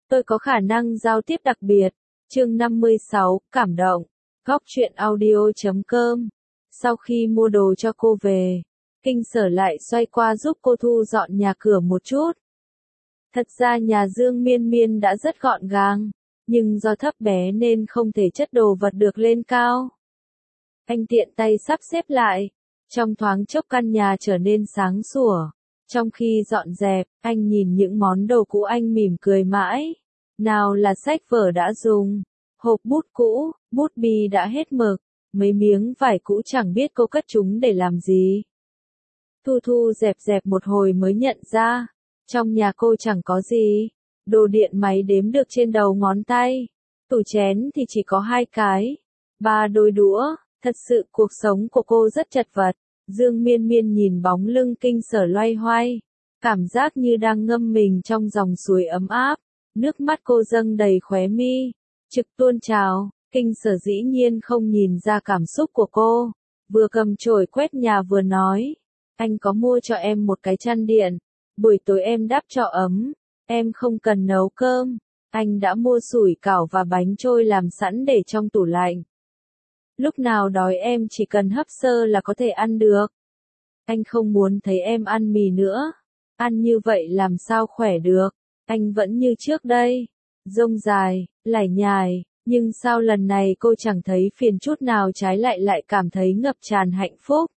Tôi có khả năng giao tiếp đặc biệt. Chương 56, cảm động. Góc truyện audio.com. Sau khi mua đồ cho cô về, Kinh Sở lại xoay qua giúp cô thu dọn nhà cửa một chút. Thật ra nhà Dương Miên Miên đã rất gọn gàng, nhưng do thấp bé nên không thể chất đồ vật được lên cao. Anh tiện tay sắp xếp lại, trong thoáng chốc căn nhà trở nên sáng sủa. Trong khi dọn dẹp, anh nhìn những món đồ cũ anh mỉm cười mãi. Nào là sách vở đã dùng, hộp bút cũ, bút bi đã hết mực, mấy miếng vải cũ chẳng biết cô cất chúng để làm gì. Thu Thu dẹp dẹp một hồi mới nhận ra, trong nhà cô chẳng có gì. Đồ điện máy đếm được trên đầu ngón tay. Tủ chén thì chỉ có 2 cái. 3 đôi đũa, thật sự cuộc sống của cô rất chật vật. Dương Miên Miên nhìn bóng lưng Kinh Sở loay hoay, cảm giác như đang ngâm mình trong dòng suối ấm áp. Nước mắt cô dâng đầy khóe mi, trực tuôn trào. Kinh Sở dĩ nhiên không nhìn ra cảm xúc của cô, vừa cầm chổi quét nhà vừa nói, anh có mua cho em một cái chăn điện, buổi tối em đắp cho ấm, em không cần nấu cơm, anh đã mua sủi cảo và bánh trôi làm sẵn để trong tủ lạnh. Lúc nào đói em chỉ cần hấp sơ là có thể ăn được. Anh không muốn thấy em ăn mì nữa, ăn như vậy làm sao khỏe được, anh vẫn như trước đây, rông dài, lải nhải. Nhưng sao lần này cô chẳng thấy phiền chút nào, trái lại cảm thấy ngập tràn hạnh phúc.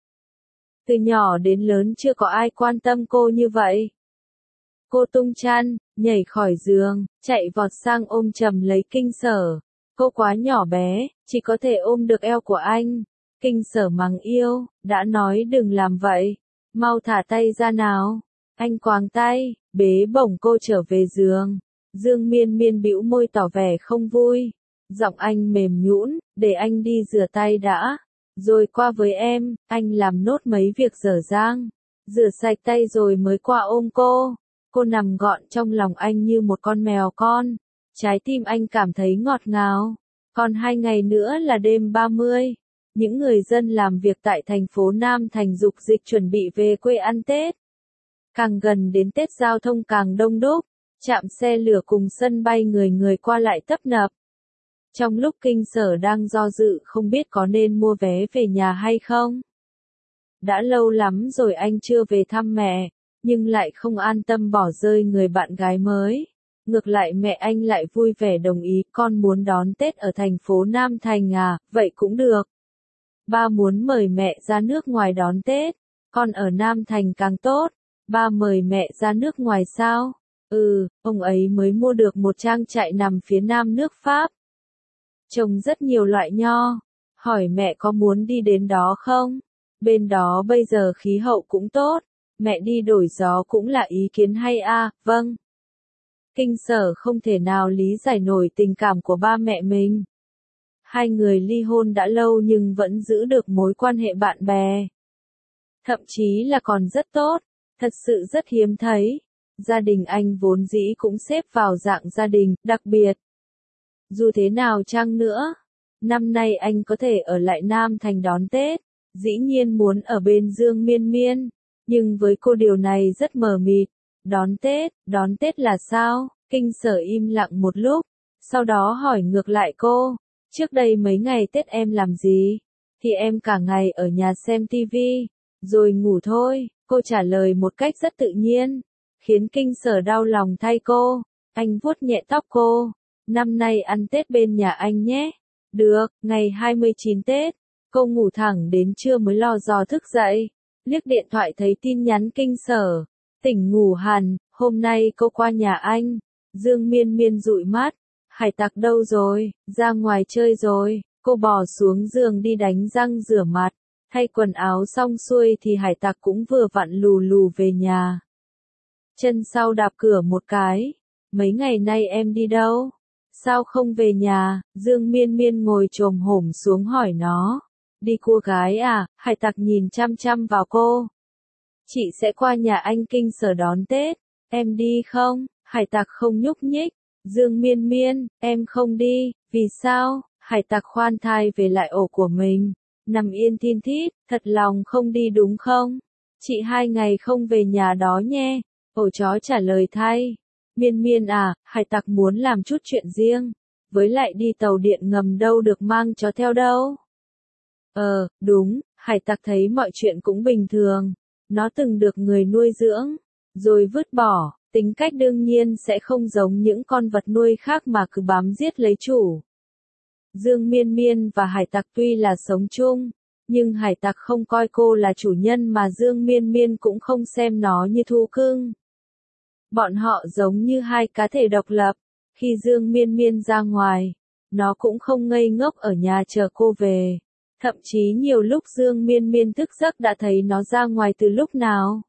Từ nhỏ đến lớn chưa có ai quan tâm cô như vậy. Cô tung chăn, nhảy khỏi giường, chạy vọt sang ôm chầm lấy Kinh Sở. Cô quá nhỏ bé, chỉ có thể ôm được eo của anh. Kinh Sở mắng yêu, đã nói đừng làm vậy. Mau thả tay ra nào. Anh quàng tay, bế bổng cô trở về giường. Dương Miên Miên bĩu môi tỏ vẻ không vui. Giọng anh mềm nhũn, để anh đi rửa tay đã, rồi qua với em, anh làm nốt mấy việc dở dang. Rửa sạch tay rồi mới qua ôm cô. Cô nằm gọn trong lòng anh như một con mèo con. Trái tim anh cảm thấy ngọt ngào. Còn 2 ngày nữa là đêm 30. Những người dân làm việc tại thành phố Nam Thành dục dịch chuẩn bị về quê ăn Tết. Càng gần đến Tết giao thông càng đông đúc, trạm xe lửa cùng sân bay người qua lại tấp nập. Trong lúc Kinh Sở đang do dự không biết có nên mua vé về nhà hay không. Đã lâu lắm rồi anh chưa về thăm mẹ, nhưng lại không an tâm bỏ rơi người bạn gái mới. Ngược lại mẹ anh lại vui vẻ đồng ý, con muốn đón Tết ở thành phố Nam Thành à, vậy cũng được. Ba muốn mời mẹ ra nước ngoài đón Tết, con ở Nam Thành càng tốt. Ba mời mẹ ra nước ngoài sao? Ông ấy mới mua được một trang trại nằm phía nam nước Pháp. Trồng rất nhiều loại nho, hỏi mẹ có muốn đi đến đó không? Bên đó bây giờ khí hậu cũng tốt, mẹ đi đổi gió cũng là ý kiến hay à, vâng. Kinh Sở không thể nào lý giải nổi tình cảm của ba mẹ mình. 2 người ly hôn đã lâu nhưng vẫn giữ được mối quan hệ bạn bè. Thậm chí là còn rất tốt, thật sự rất hiếm thấy. Gia đình anh vốn dĩ cũng xếp vào dạng gia đình đặc biệt. Dù thế nào chăng nữa, năm nay anh có thể ở lại Nam Thành đón Tết, dĩ nhiên muốn ở bên Dương Miên Miên, nhưng với cô điều này rất mờ mịt. Đón Tết là sao? Kinh Sở im lặng một lúc, sau đó hỏi ngược lại cô, trước đây mấy ngày Tết em làm gì? Thì em cả ngày ở nhà xem tivi, rồi ngủ thôi, cô trả lời một cách rất tự nhiên, khiến Kinh Sở đau lòng thay cô. Anh vuốt nhẹ tóc cô. Năm nay ăn Tết bên nhà anh nhé. Được, ngày 29 Tết. Cô ngủ thẳng đến trưa mới lò dò thức dậy. Liếc điện thoại thấy tin nhắn Kinh Sở. Tỉnh ngủ hẳn, hôm nay cô qua nhà anh. Dương Miên Miên dụi mắt. Hải Tặc đâu rồi, ra ngoài chơi rồi. Cô bò xuống giường đi đánh răng rửa mặt. Thay quần áo xong xuôi thì Hải Tặc cũng vừa vặn lù lù về nhà. Chân sau đạp cửa một cái. Mấy ngày nay em đi đâu? Sao không về nhà? Dương Miên Miên ngồi chồm hổm xuống hỏi nó. Đi cua gái à? Hải Tặc nhìn chăm chăm vào cô. Chị sẽ qua nhà anh Kinh Sở đón Tết. Em đi không? Hải Tặc không nhúc nhích. Dương Miên Miên, em không đi. Vì sao? Hải Tặc khoan thai về lại ổ của mình. Nằm yên thin thít, thật lòng không đi đúng không? Chị 2 ngày không về nhà đó nhé. Ổ chó trả lời thay. Miên Miên à, hải tặc muốn làm chút chuyện riêng. Với lại đi tàu điện ngầm đâu được mang chó theo đâu. Đúng, hải tặc thấy mọi chuyện cũng bình thường. Nó từng được người nuôi dưỡng, rồi vứt bỏ, tính cách đương nhiên sẽ không giống những con vật nuôi khác mà cứ bám giết lấy chủ. Dương Miên Miên và hải tặc tuy là sống chung, nhưng hải tặc không coi cô là chủ nhân mà Dương Miên Miên cũng không xem nó như thú cưng. Bọn họ giống như hai cá thể độc lập. Khi Dương Miên Miên ra ngoài, nó cũng không ngây ngốc ở nhà chờ cô về. Thậm chí nhiều lúc Dương Miên Miên thức giấc đã thấy nó ra ngoài từ lúc nào.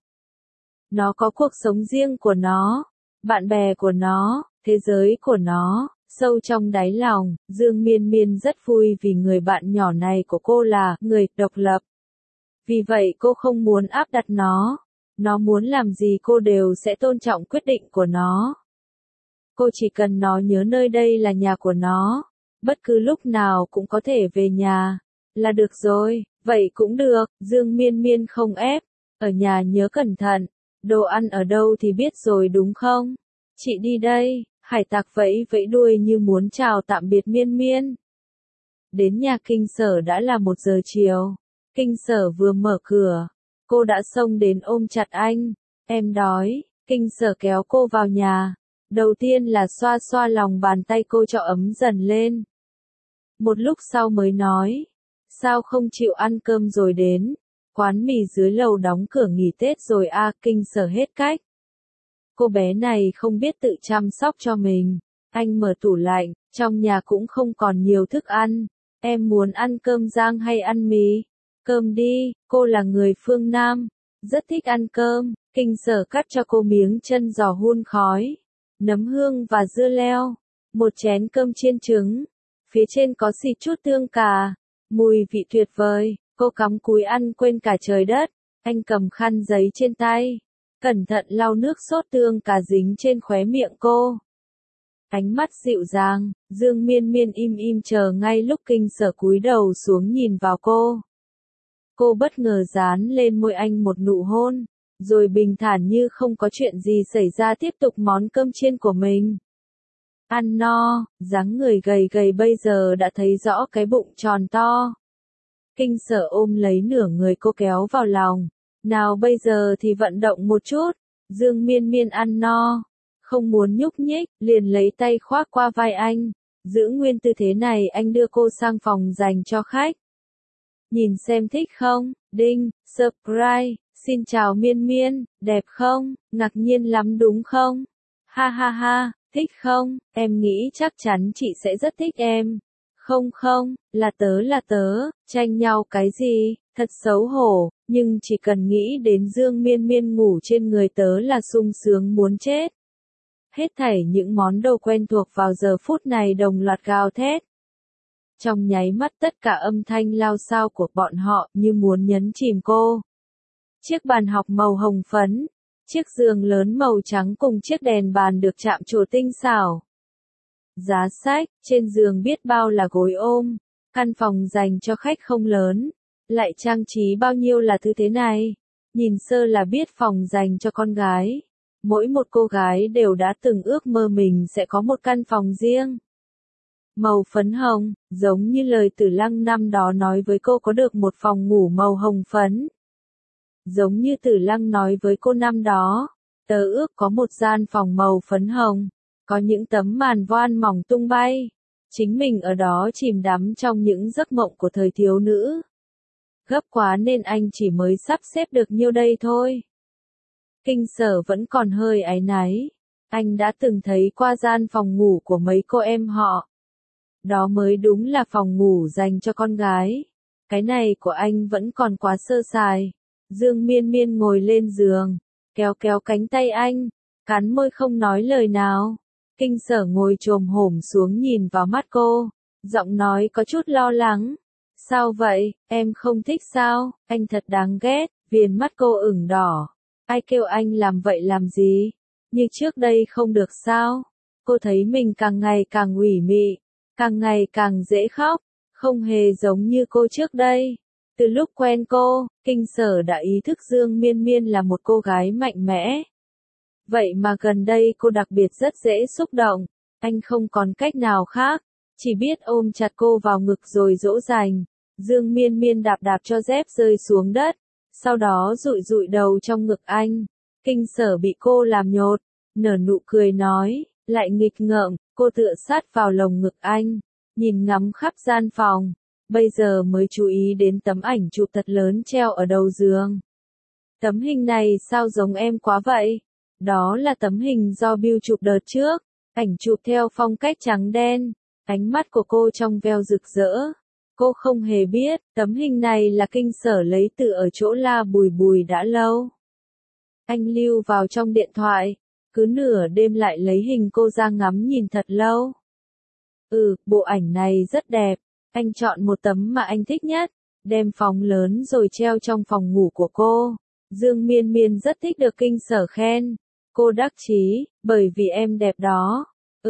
Nó có cuộc sống riêng của nó, bạn bè của nó, thế giới của nó. Sâu trong đáy lòng, Dương Miên Miên rất vui vì người bạn nhỏ này của cô là người độc lập. Vì vậy cô không muốn áp đặt nó. Nó muốn làm gì cô đều sẽ tôn trọng quyết định của nó. Cô chỉ cần nó nhớ nơi đây là nhà của nó. Bất cứ lúc nào cũng có thể về nhà. Là được rồi, vậy cũng được, Dương Miên Miên không ép. Ở nhà nhớ cẩn thận. Đồ ăn ở đâu thì biết rồi đúng không? Chị đi đây. Hải tặc vẫy vẫy đuôi như muốn chào tạm biệt Miên Miên. Đến nhà Kinh Sở đã là 1 giờ chiều. Kinh Sở vừa mở cửa, cô đã xông đến ôm chặt anh. Em đói. Kinh Sở kéo cô vào nhà. Đầu tiên là xoa xoa lòng bàn tay cô cho ấm dần lên. Một lúc sau mới nói. Sao không chịu ăn cơm rồi đến? Quán mì dưới lầu đóng cửa nghỉ Tết rồi à? Kinh Sở hết cách. Cô bé này không biết tự chăm sóc cho mình. Anh mở tủ lạnh, trong nhà cũng không còn nhiều thức ăn. Em muốn ăn cơm rang hay ăn mì? Cơm đi, cô là người phương Nam, rất thích ăn cơm. Kinh Sở cắt cho cô miếng chân giò hun khói, nấm hương và dưa leo. Một chén cơm chiên trứng, phía trên có xịt chút tương cà, mùi vị tuyệt vời. Cô cắm cúi ăn quên cả trời đất. Anh cầm khăn giấy trên tay, cẩn thận lau nước sốt tương cà dính trên khóe miệng cô. Ánh mắt dịu dàng, Dương Miên Miên im im chờ ngay lúc Kinh Sở cúi đầu xuống nhìn vào cô. Cô bất ngờ dán lên môi anh một nụ hôn, rồi bình thản như không có chuyện gì xảy ra tiếp tục món cơm chiên của mình. Ăn no, dáng người gầy gầy bây giờ đã thấy rõ cái bụng tròn to. Kinh Sở ôm lấy nửa người cô kéo vào lòng. Nào bây giờ thì vận động một chút. Dương Miên Miên ăn no, không muốn nhúc nhích, liền lấy tay khoác qua vai anh. Giữ nguyên tư thế này anh đưa cô sang phòng dành cho khách. Nhìn xem thích không? Đinh, subscribe, xin chào Miên Miên, đẹp không? Ngạc nhiên lắm đúng không? Ha ha ha, thích không? Em nghĩ chắc chắn chị sẽ rất thích em. Không không, là tớ, tranh nhau cái gì, thật xấu hổ, nhưng chỉ cần nghĩ đến Dương Miên Miên ngủ trên người tớ là sung sướng muốn chết. Hết thảy những món đồ quen thuộc vào giờ phút này đồng loạt gào thét. Trong nháy mắt tất cả âm thanh lao xao của bọn họ như muốn nhấn chìm cô. Chiếc bàn học màu hồng phấn, chiếc giường lớn màu trắng cùng chiếc đèn bàn được chạm trổ tinh xảo. Giá sách, trên giường biết bao là gối ôm, căn phòng dành cho khách không lớn, lại trang trí bao nhiêu là thứ thế này. Nhìn sơ là biết phòng dành cho con gái. Mỗi một cô gái đều đã từng ước mơ mình sẽ có một căn phòng riêng. Màu phấn hồng, giống như lời Tử Lăng năm đó nói với cô có được một phòng ngủ màu hồng phấn. Giống như Tử Lăng nói với cô năm đó, tớ ước có một gian phòng màu phấn hồng, có những tấm màn voan mỏng tung bay. Chính mình ở đó chìm đắm trong những giấc mộng của thời thiếu nữ. Gấp quá nên anh chỉ mới sắp xếp được nhiêu đây thôi. Kinh Sở vẫn còn hơi áy náy. Anh đã từng thấy qua gian phòng ngủ của mấy cô em họ. Đó mới đúng là phòng ngủ dành cho con gái. Cái này của anh vẫn còn quá sơ sài. Dương Miên Miên ngồi lên giường, kéo kéo cánh tay anh, cắn môi không nói lời nào. Kinh Sở ngồi chồm hổm xuống nhìn vào mắt cô, giọng nói có chút lo lắng. Sao vậy, em không thích sao? Anh thật đáng ghét. Viền mắt cô ửng đỏ. Ai kêu anh làm vậy làm gì? Như trước đây không được sao? Cô thấy mình càng ngày càng ủy mị, càng ngày càng dễ khóc, không hề giống như cô trước đây. Từ lúc quen cô, Kinh Sở đã ý thức Dương Miên Miên là một cô gái mạnh mẽ. Vậy mà gần đây cô đặc biệt rất dễ xúc động, anh không còn cách nào khác, chỉ biết ôm chặt cô vào ngực rồi dỗ dành. Dương Miên Miên đạp đạp cho dép rơi xuống đất, sau đó dụi dụi đầu trong ngực anh. Kinh Sở bị cô làm nhột, nở nụ cười nói, lại nghịch ngợm, cô tựa sát vào lồng ngực anh, nhìn ngắm khắp gian phòng, bây giờ mới chú ý đến tấm ảnh chụp thật lớn treo ở đầu giường. Tấm hình này sao giống em quá vậy? Đó là tấm hình do Bill chụp đợt trước, ảnh chụp theo phong cách trắng đen, ánh mắt của cô trong veo rực rỡ. Cô không hề biết, tấm hình này là Kinh Sở lấy từ ở chỗ La Bùi Bùi đã lâu. Anh lưu vào trong điện thoại, cứ nửa đêm lại lấy hình cô ra ngắm nhìn thật lâu. Bộ ảnh này rất đẹp, anh chọn một tấm mà anh thích nhất, đem phóng lớn rồi treo trong phòng ngủ của cô. Dương Miên Miên rất thích được Kinh Sở khen. Cô đắc chí, bởi vì em đẹp đó.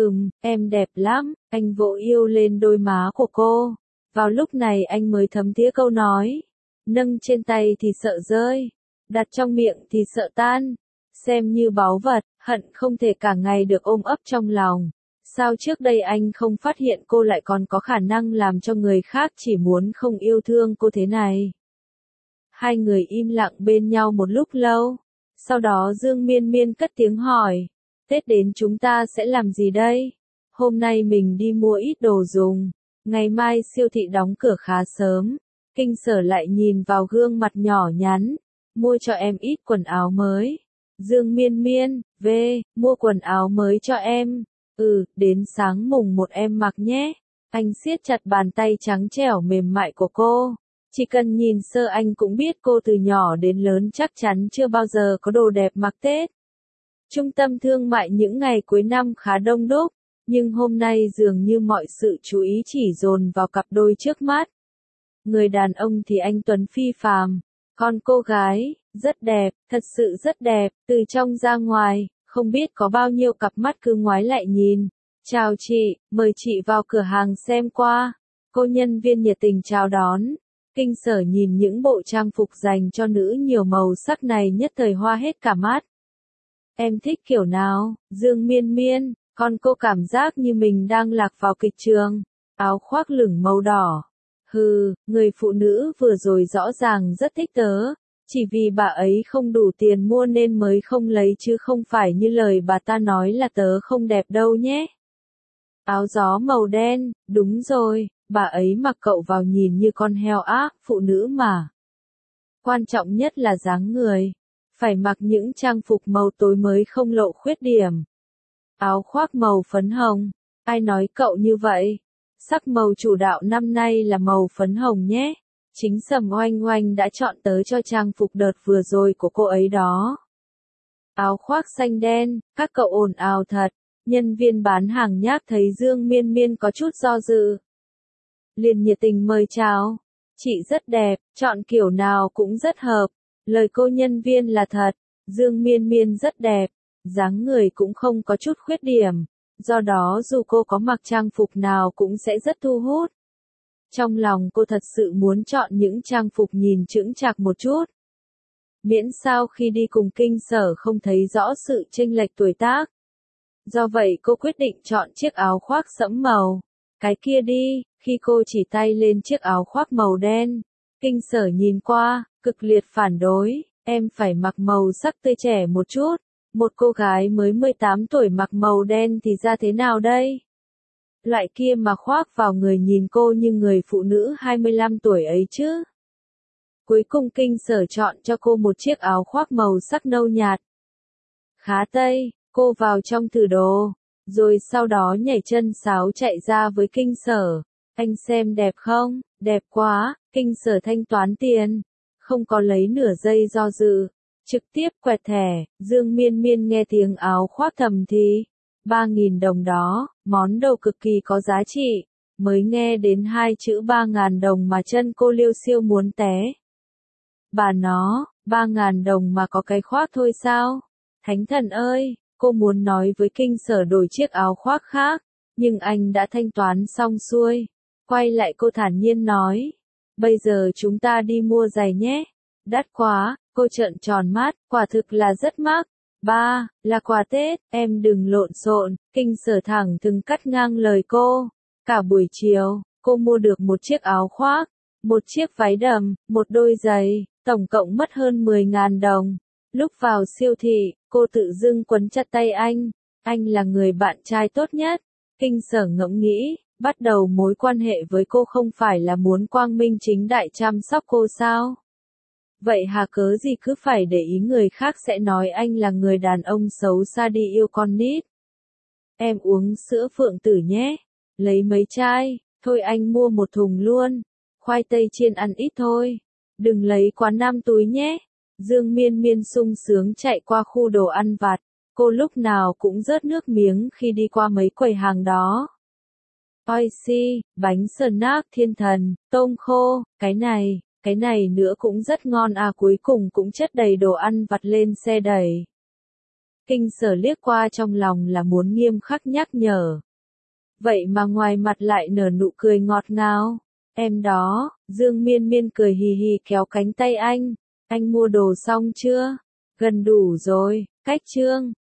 Em đẹp lắm, anh vỗ yêu lên đôi má của cô. Vào lúc này anh mới thấm thía câu nói. Nâng trên tay thì sợ rơi, đặt trong miệng thì sợ tan. Xem như báu vật, hận không thể cả ngày được ôm ấp trong lòng. Sao trước đây anh không phát hiện cô lại còn có khả năng làm cho người khác chỉ muốn không yêu thương cô thế này? Hai người im lặng bên nhau một lúc lâu. Sau đó Dương Miên Miên cất tiếng hỏi. Tết đến chúng ta sẽ làm gì đây? Hôm nay mình đi mua ít đồ dùng. Ngày mai siêu thị đóng cửa khá sớm. Kinh Sở lại nhìn vào gương mặt nhỏ nhắn. Mua cho em ít quần áo mới. Dương Miên Miên, mua quần áo mới cho em. Đến sáng mùng 1 em mặc nhé. Anh siết chặt bàn tay trắng trẻo mềm mại của cô. Chỉ cần nhìn sơ anh cũng biết cô từ nhỏ đến lớn chắc chắn chưa bao giờ có đồ đẹp mặc Tết. Trung tâm thương mại những ngày cuối năm khá đông đúc, nhưng hôm nay dường như mọi sự chú ý chỉ dồn vào cặp đôi trước mắt. Người đàn ông thì anh tuấn phi phàm, còn cô gái, rất đẹp, thật sự rất đẹp, từ trong ra ngoài, không biết có bao nhiêu cặp mắt cứ ngoái lại nhìn. Chào chị, mời chị vào cửa hàng xem qua. Cô nhân viên nhiệt tình chào đón. Kinh Sở nhìn những bộ trang phục dành cho nữ nhiều màu sắc này nhất thời hoa hết cả mắt. Em thích kiểu nào? Dương Miên Miên, còn cô cảm giác như mình đang lạc vào kịch trường. Áo khoác lửng màu đỏ. Người phụ nữ vừa rồi rõ ràng rất thích tớ. Chỉ vì bà ấy không đủ tiền mua nên mới không lấy chứ không phải như lời bà ta nói là tớ không đẹp đâu nhé. Áo gió màu đen, đúng rồi, bà ấy mặc cậu vào nhìn như con heo ác, phụ nữ mà. Quan trọng nhất là dáng người. Phải mặc những trang phục màu tối mới không lộ khuyết điểm. Áo khoác màu phấn hồng. Ai nói cậu như vậy? Sắc màu chủ đạo năm nay là màu phấn hồng nhé. Chính Sầm Oanh Oanh đã chọn tớ cho trang phục đợt vừa rồi của cô ấy đó. Áo khoác xanh đen, các cậu ồn ào thật. Nhân viên bán hàng nhác thấy Dương Miên Miên có chút do dự. Liền nhiệt tình mời chào. Chị rất đẹp, chọn kiểu nào cũng rất hợp. Lời cô nhân viên là thật. Dương Miên Miên rất đẹp, dáng người cũng không có chút khuyết điểm. Do đó dù cô có mặc trang phục nào cũng sẽ rất thu hút. Trong lòng cô thật sự muốn chọn những trang phục nhìn chững chạc một chút. Miễn sao khi đi cùng Kinh Sở không thấy rõ sự chênh lệch tuổi tác. Do vậy cô quyết định chọn chiếc áo khoác sẫm màu. Cái kia đi, khi cô chỉ tay lên chiếc áo khoác màu đen. Kinh Sở nhìn qua, cực liệt phản đối, em phải mặc màu sắc tươi trẻ một chút. Một cô gái mới 18 tuổi mặc màu đen thì ra thế nào đây? Loại kia mà khoác vào người nhìn cô như người phụ nữ 25 tuổi ấy chứ. Cuối cùng Kinh Sở chọn cho cô một chiếc áo khoác màu sắc nâu nhạt. Khá tây, cô vào trong thử đồ, rồi sau đó nhảy chân sáo chạy ra với Kinh Sở. Anh xem đẹp không? Đẹp quá. Kinh Sở thanh toán tiền, không có lấy nửa giây do dự, trực tiếp quẹt thẻ. Dương Miên Miên nghe tiếng áo khoác thầm thì, 3.000 đồng đó, món đồ cực kỳ có giá trị. Mới nghe đến hai chữ 3.000 đồng mà chân cô liêu xiêu muốn té. Bà nó, 3.000 đồng mà có cái khoác thôi sao? Thánh thần ơi, cô muốn nói với Kinh Sở đổi chiếc áo khoác khác, nhưng anh đã thanh toán xong xuôi. Quay lại cô thản nhiên nói, bây giờ chúng ta đi mua giày nhé. Đắt quá, cô trợn tròn mắt, quả thực là rất mắc. Ba, là quà Tết, em đừng lộn xộn, Kinh Sở thẳng thừng cắt ngang lời cô. Cả buổi chiều, cô mua được một chiếc áo khoác, một chiếc váy đầm, một đôi giày, tổng cộng mất hơn 10.000 đồng. Lúc vào siêu thị, cô tự dưng quấn chặt tay anh là người bạn trai tốt nhất. Kinh Sở ngẫm nghĩ, bắt đầu mối quan hệ với cô không phải là muốn quang minh chính đại chăm sóc cô sao? Vậy hà cớ gì cứ phải để ý người khác sẽ nói anh là người đàn ông xấu xa đi yêu con nít. Em uống sữa Phượng Tử nhé. Lấy mấy chai, thôi anh mua một thùng luôn. Khoai tây chiên ăn ít thôi. Đừng lấy quá 5 túi nhé. Dương Miên Miên sung sướng chạy qua khu đồ ăn vặt. Cô lúc nào cũng rớt nước miếng khi đi qua mấy quầy hàng đó. Oishi, bánh snack thiên thần, tôm khô, cái này nữa cũng rất ngon à, cuối cùng cũng chất đầy đồ ăn vặt lên xe đẩy. Kinh Sở liếc qua trong lòng là muốn nghiêm khắc nhắc nhở. Vậy mà ngoài mặt lại nở nụ cười ngọt ngào. Em đó, Dương Miên Miên cười hì hì kéo cánh tay anh mua đồ xong chưa? Gần đủ rồi, cách chương.